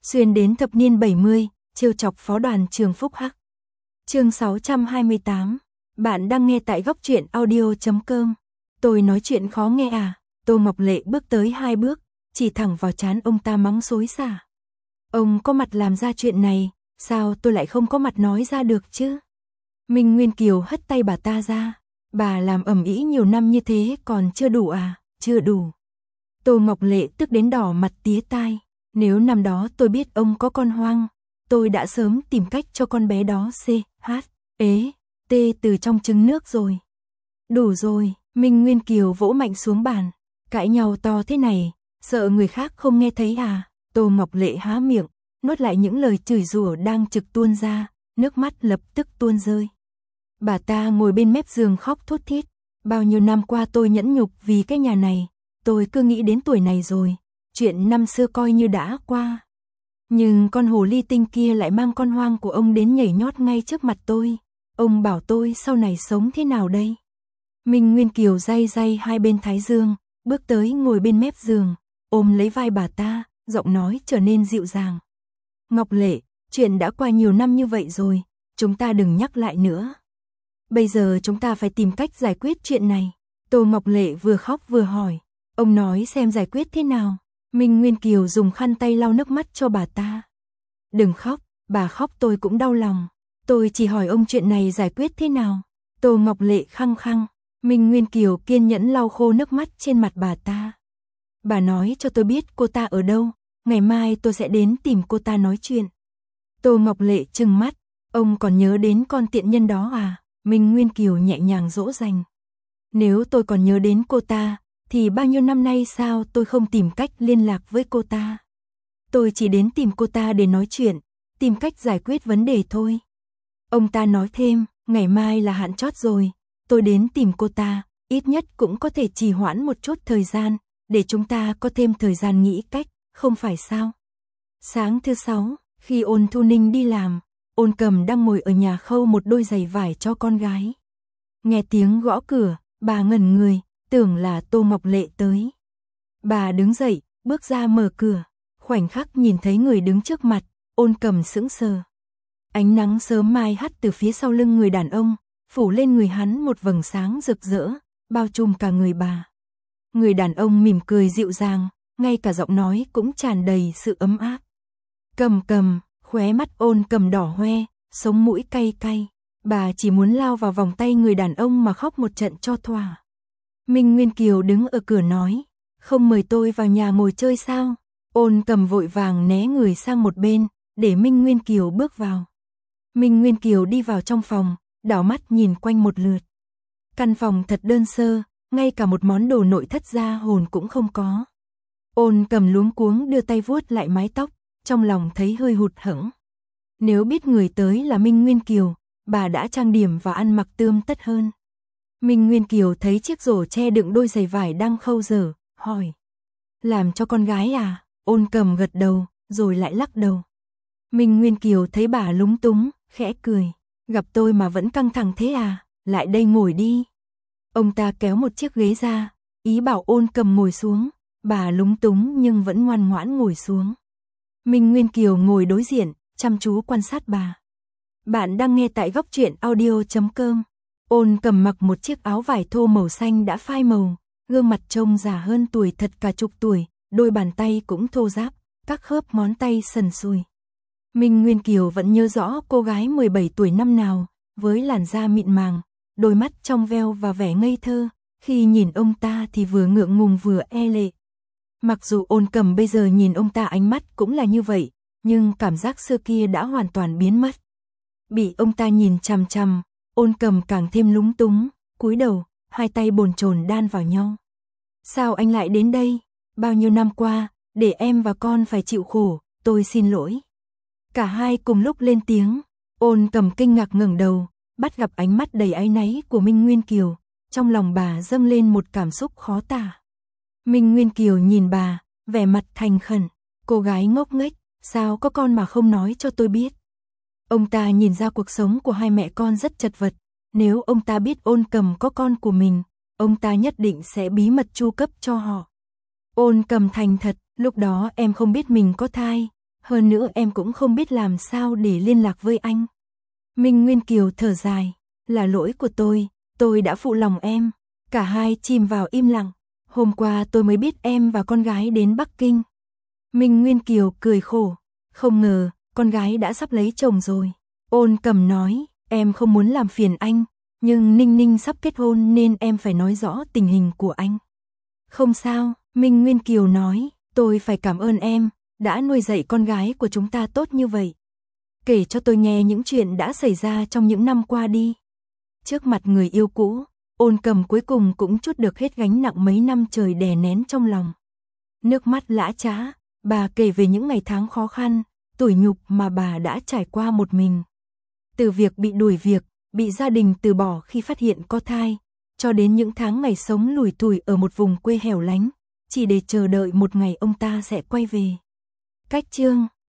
xuyên đến thập niên 70, trêu chọc phó đoàn trường Phúc Hắc. Chương 628. Bạn đang nghe tại góc truyện audio.com. Tôi nói chuyện khó nghe à? Tô Ngọc Lệ bước tới 2 bước, chỉ thẳng vào trán ông ta mắng xối xả. Ông có mặt làm ra chuyện này, sao tôi lại không có mặt nói ra được chứ? Minh Nguyên Kiều hất tay bà ta ra. Bà làm ầm ĩ nhiều năm như thế còn chưa đủ à? Chưa đủ. Tô Ngọc Lệ tức đến đỏ mặt tía tai. Nếu năm đó tôi biết ông có con hoang, tôi đã sớm tìm cách cho con bé đó t từ trong trứng nước rồi. Đủ rồi, Minh Nguyên Kiều vỗ mạnh xuống bàn. Cãi nhau to thế này, sợ người khác không nghe thấy à? Tô Ngọc Lệ há miệng, nuốt lại những lời chửi rủa đang trực tuôn ra, nước mắt lập tức tuôn rơi. Bà ta ngồi bên mép giường khóc thút thít. Bao nhiêu năm qua tôi nhẫn nhục vì cái nhà này, tôi cứ nghĩ đến tuổi này rồi, chuyện năm xưa coi như đã qua. Nhưng con hồ ly tinh kia lại mang con hoang của ông đến nhảy nhót ngay trước mặt tôi. Ông bảo tôi sau này sống thế nào đây? Minh Nguyên Kiều day day hai bên thái dương, bước tới ngồi bên mép giường, ôm lấy vai bà ta, giọng nói trở nên dịu dàng. Ngọc Lệ, chuyện đã qua nhiều năm như vậy rồi, chúng ta đừng nhắc lại nữa. Bây giờ chúng ta phải tìm cách giải quyết chuyện này. Tô Ngọc Lệ vừa khóc vừa hỏi. Ông nói xem giải quyết thế nào. Minh Nguyên Kiều dùng khăn tay lau nước mắt cho bà ta. Đừng khóc, bà khóc tôi cũng đau lòng. Tôi chỉ hỏi ông chuyện này giải quyết thế nào. Tô Ngọc Lệ khăng khăng. Minh Nguyên Kiều kiên nhẫn lau khô nước mắt trên mặt bà ta. Bà nói cho tôi biết cô ta ở đâu, ngày mai tôi sẽ đến tìm cô ta nói chuyện. Tô Ngọc Lệ trừng mắt. Ông còn nhớ đến con tiện nhân đó à? Minh Nguyên Kiều nhẹ nhàng dỗ dành. Nếu tôi còn nhớ đến cô ta, thì bao nhiêu năm nay sao tôi không tìm cách liên lạc với cô ta? Tôi chỉ đến tìm cô ta để nói chuyện, tìm cách giải quyết vấn đề thôi. Ông ta nói thêm, ngày mai là hạn chót rồi, tôi đến tìm cô ta, ít nhất cũng có thể trì hoãn một chút thời gian, để chúng ta có thêm thời gian nghĩ cách, không phải sao? Sáng thứ 6, khi Ôn Thu Ninh đi làm, Ôn Cầm đang ngồi ở nhà khâu một đôi giày vải cho con gái. Nghe tiếng gõ cửa, bà ngẩn người, tưởng là Tô Ngọc Lệ tới. Bà đứng dậy, bước ra mở cửa, khoảnh khắc nhìn thấy người đứng trước mặt, Ôn Cầm sững sờ. Ánh nắng sớm mai hắt từ phía sau lưng người đàn ông, phủ lên người hắn một vầng sáng rực rỡ, bao trùm cả người bà. Người đàn ông mỉm cười dịu dàng, ngay cả giọng nói cũng tràn đầy sự ấm áp. Cầm, khóe mắt Ôn Cầm đỏ hoe, sống mũi cay cay. Bà chỉ muốn lao vào vòng tay người đàn ông mà khóc một trận cho thỏa. Minh Nguyên Kiều đứng ở cửa nói, không mời tôi vào nhà ngồi chơi sao? Ôn Cầm vội vàng né người sang một bên, để Minh Nguyên Kiều bước vào. Minh Nguyên Kiều đi vào trong phòng, đảo mắt nhìn quanh một lượt. Căn phòng thật đơn sơ, ngay cả một món đồ nội thất gia hồn cũng không có. Ôn Cầm luống cuống đưa tay vuốt lại mái tóc, trong lòng thấy hơi hụt hẫng. Nếu biết người tới là Minh Nguyên Kiều, bà đã trang điểm và ăn mặc tươm tất hơn. Minh Nguyên Kiều thấy chiếc rổ che đựng đôi giày vải đang khâu dở, hỏi. Làm cho con gái à? Ôn Cầm gật đầu, rồi lại lắc đầu. Minh Nguyên Kiều thấy bà lúng túng, khẽ cười. Gặp tôi mà vẫn căng thẳng thế à? Lại đây ngồi đi. Ông ta kéo một chiếc ghế ra, ý bảo Ôn Cầm ngồi xuống. Bà lúng túng nhưng vẫn ngoan ngoãn ngồi xuống. Minh Nguyên Kiều ngồi đối diện, chăm chú quan sát bà. Bạn đang nghe tại góc truyện audio.com. Ôn Cầm mặc một chiếc áo vải thô màu xanh đã phai màu, gương mặt trông già hơn tuổi thật cả chục tuổi, đôi bàn tay cũng thô ráp, các khớp ngón tay sần sùi. Minh Nguyên Kiều vẫn nhớ rõ cô gái 17 tuổi năm nào, với làn da mịn màng, đôi mắt trong veo và vẻ ngây thơ, khi nhìn ông ta thì vừa ngượng ngùng vừa e lệ. Mặc dù Ôn Cầm bây giờ nhìn ông ta ánh mắt cũng là như vậy, nhưng cảm giác xưa kia đã hoàn toàn biến mất. Bị ông ta nhìn chằm chằm, Ôn Cầm càng thêm lúng túng, cúi đầu, hai tay bồn chồn đan vào nhau. Sao anh lại đến đây? Bao nhiêu năm qua, để em và con phải chịu khổ, tôi xin lỗi. Cả hai cùng lúc lên tiếng, Ôn Cầm kinh ngạc ngẩng đầu, bắt gặp ánh mắt đầy áy náy của Minh Nguyên Kiều, trong lòng bà dâng lên một cảm xúc khó tả. Minh Nguyên Kiều nhìn bà, vẻ mặt thành khẩn, cô gái ngốc nghếch, sao có con mà không nói cho tôi biết. Ông ta nhìn ra cuộc sống của hai mẹ con rất chật vật, nếu ông ta biết Ôn Cầm có con của mình, ông ta nhất định sẽ bí mật chu cấp cho họ. Ôn Cầm thành thật, lúc đó em không biết mình có thai, Hơn nữa em cũng không biết làm sao để liên lạc với anh. Minh Nguyên Kiều thở dài, là lỗi của tôi đã phụ lòng em. Cả hai chìm vào im lặng. Hôm qua tôi mới biết em và con gái đến Bắc Kinh. Minh Nguyên Kiều cười khổ, không ngờ con gái đã sắp lấy chồng rồi. Ôn Cầm nói, em không muốn làm phiền anh, nhưng Ninh Ninh sắp kết hôn nên em phải nói rõ tình hình của anh. Không sao, Minh Nguyên Kiều nói, tôi phải cảm ơn em, đã nuôi dạy con gái của chúng ta tốt như vậy. Kể cho tôi nghe những chuyện đã xảy ra trong những năm qua đi. Trước mặt người yêu cũ, Ôn Cầm cuối cùng cũng trút được hết gánh nặng mấy năm trời đè nén trong lòng. Nước mắt lã chã, bà kể về những ngày tháng khó khăn, tủi nhục mà bà đã trải qua một mình. Từ việc bị đuổi việc, bị gia đình từ bỏ khi phát hiện có thai, cho đến những tháng ngày sống lủi thủi ở một vùng quê hẻo lánh, chỉ để chờ đợi một ngày ông ta sẽ quay về. Cách chương